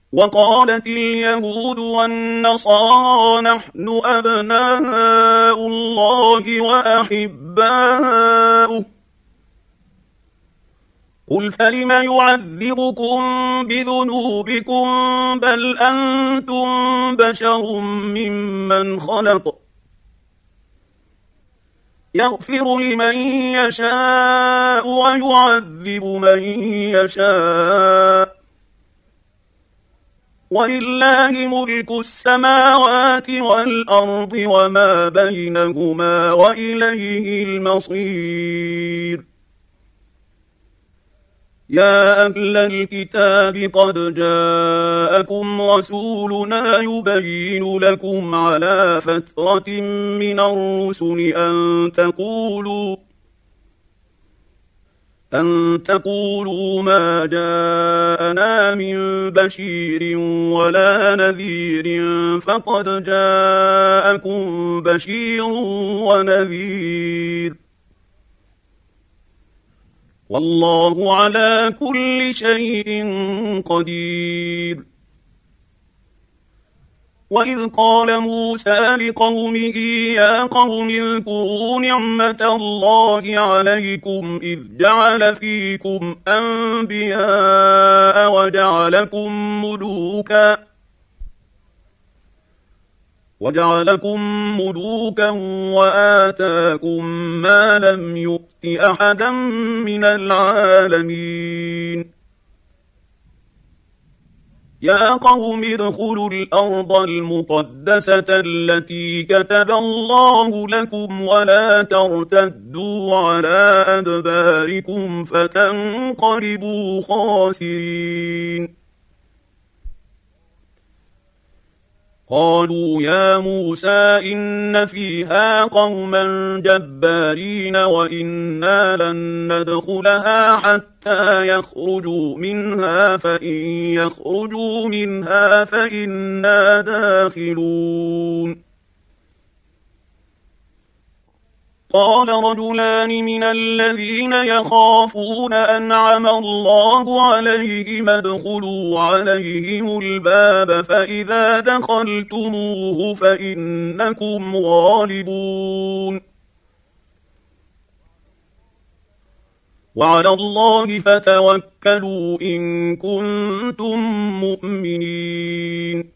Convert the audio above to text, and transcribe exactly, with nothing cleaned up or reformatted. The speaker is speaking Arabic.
وقالت اليهود والنصارى نحن أبناء الله وأحباؤه قل فلم يعذبكم بذنوبكم بل أنتم بشر ممن خلق يغفر لمن يشاء ويعذب من يشاء ولله ملك السماوات والأرض وما بينهما وإليه المصير يا أهل الكتاب قد جاءكم رسولنا يبين لكم على فترة من الرسل أن تقولوا أن تقولوا ما جاءنا من بشير ولا نذير فقد جاءكم بشير ونذير والله على كل شيء قدير وإذ قال موسى لقومه يا قوم اذكروا نعمة الله عليكم إذ جعل فيكم أنبياء وجعلكم ملوكا وجعلكم ملوكا وآتاكم ما لم يؤت أحدا من العالمين يا قوم ادخلوا الأرض المقدسة التي كتب الله لكم ولا ترتدوا على أدباركم فتنقلبوا خاسرين قالوا يا موسى إن فيها قوما جبارين وإنا لن ندخلها حتى يخرجوا منها فإن يخرجوا منها فإنا داخلون قال رجلان من الذين يخافون أنعم الله عليهم ادخلوا عليهم الباب فإذا دخلتموه فإنكم غالبون وعلى الله فتوكلوا إن كنتم مؤمنين